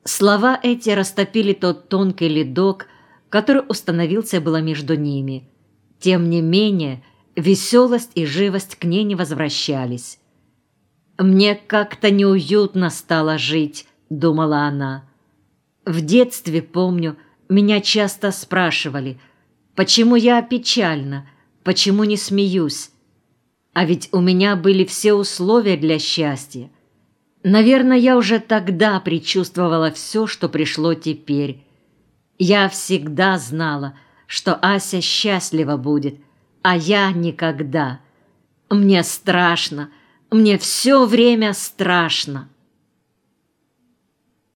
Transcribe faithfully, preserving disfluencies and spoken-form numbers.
Слова эти растопили тот тонкий ледок, который установился было между ними. Тем не менее, веселость и живость к ней не возвращались. «Мне как-то неуютно стало жить», — думала она. «В детстве, помню, меня часто спрашивали, почему я печальна, почему не смеюсь. А ведь у меня были все условия для счастья. Наверное, я уже тогда предчувствовала все, что пришло теперь. Я всегда знала, что Ася счастлива будет, а я никогда. Мне страшно, мне все время страшно».